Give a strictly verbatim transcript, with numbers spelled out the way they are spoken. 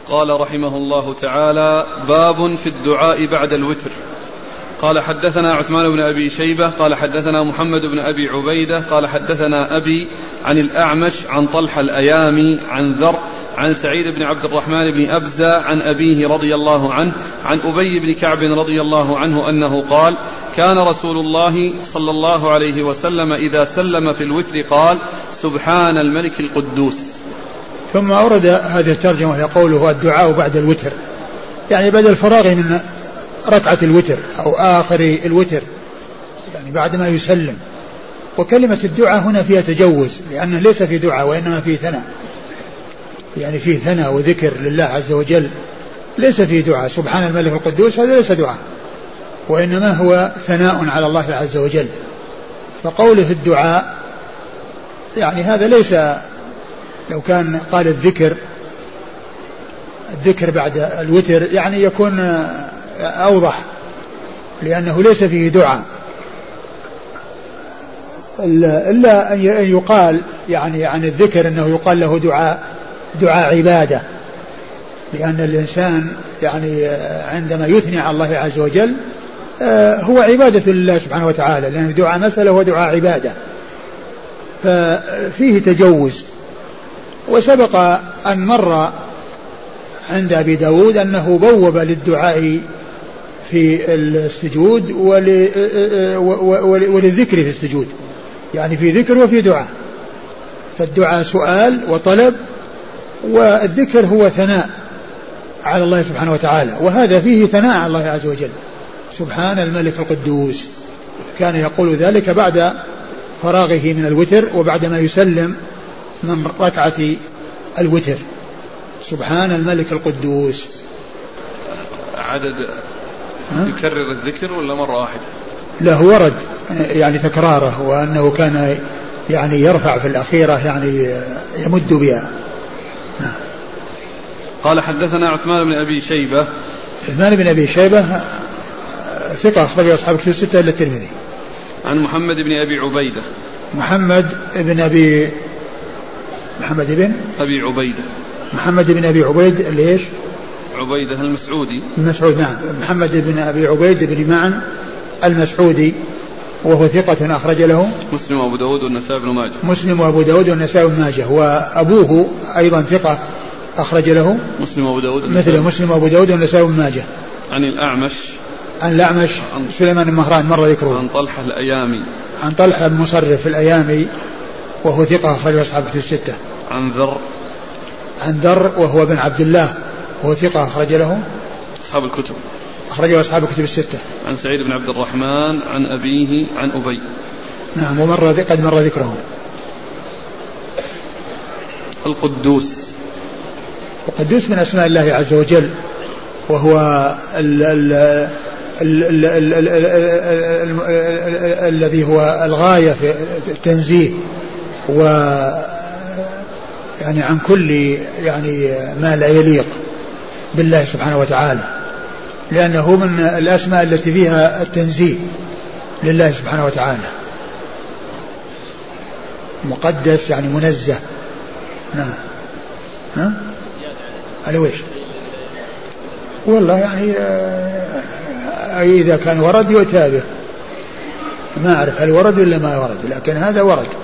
قال رحمه الله تعالى: باب في الدعاء بعد الوتر. قال حدثنا عثمان بن أبي شيبة قال حدثنا محمد بن أبي عبيدة قال حدثنا أبي عن الأعمش عن طلحة الأيامي عن ذر عن سعيد بن عبد الرحمن بن أبزة عن أبيه رضي الله عنه عن أبي بن كعب رضي الله عنه أنه قال: كان رسول الله صلى الله عليه وسلم إذا سلم في الوتر قال: سبحان الملك القدوس. ثم أورد هذه الترجمة يقوله: الدعاء بعد الوتر، يعني بعد الفراغ من ركعة الوتر أو آخر الوتر، يعني بعد ما يسلم. وكلمة الدعاء هنا فيها تجوز، لأنه ليس في دعاء وإنما في ثناء، يعني في ثناء وذكر لله عز وجل، ليس في دعاء. سبحان الملك القدوس هذا ليس دعاء، وإنما هو ثناء على الله عز وجل. فقوله الدعاء يعني هذا ليس، لو كان قال الذكر الذكر بعد الوتر يعني يكون أوضح، لأنه ليس فيه دعاء، إلا أن يقال يعني عن الذكر أنه يقال له دعاء دعاء عبادة، لأن الإنسان يعني عندما يثني على الله عز وجل هو عبادة لله سبحانه وتعالى، لأن الدعاء مسألة ودعاء عبادة، ففيه تجوز. وسبق أن مر عند أبي داود أنه بوب للدعاء في السجود وللذكر في السجود، يعني في ذكر وفي دعاء. فالدعاء سؤال وطلب، والذكر هو ثناء على الله سبحانه وتعالى، وهذا فيه ثناء على الله عز وجل. سبحان الملك القدوس، كان يقول ذلك بعد فراغه من الوتر وبعدما يسلم من ركعة الوتر. سبحان الملك القدوس. عدد يكرر الذكر ولا مرة واحدة؟ له ورد يعني تكراره، وأنه كان يعني يرفع في الأخيرة يعني يمد بها. قال حدثنا عثمان بن أبي شيبة. عثمان بن أبي شيبة ثقة أخرج أصحاب الكتب الستة إلا الترمذي. عن محمد بن أبي عبيدة. محمد بن أبي محمد بن أبي عبيدة. محمد بن أبي عبيد ليش؟ عبيدة المسعودي. المسعود نعم. محمد بن أبي عبيد بن معن المسعودي، وهو ثقة أخرج له مسلم وأبو داود والنسائي بن ماجه. مسلم وأبو داود والنسائي بن ماجه. وأبوه أيضا ثقة أخرج له مسلم وأبو داود مثل مسلم وأبو داود والنسائي بن ماجه. عن الأعمش. عن الأعمش عن سليمان بن مهران مر ذكره. عن طلحة الأيامي. عن طلحة بن مصرف الأيامي، وهو ثقة أخرج أصحاب الكتب الستة. عن ذر. عن ذر وهو بن عبد الله، وهو ثقة أخرج له أصحاب الكتب. أخرجه أصحاب الكتب الستة. عن سعيد بن عبد الرحمن عن أبيه عن أبي. نعم، ومر قد مر ذكره. القدوس. القدوس من أسماء الله عز وجل، وهو ال ال ال ال ال الذي هو الغاية في التنزيه، و يعني عن كل يعني ما لا يليق بالله سبحانه وتعالى، لأنه من الأسماء التي فيها التنزيه لله سبحانه وتعالى. مقدس يعني منزه. نعم. ها؟ على ويش؟ والله يعني إذا كان ورد يتابع، ما أعرف هل ورد ولا ما ورد، لكن هذا ورد.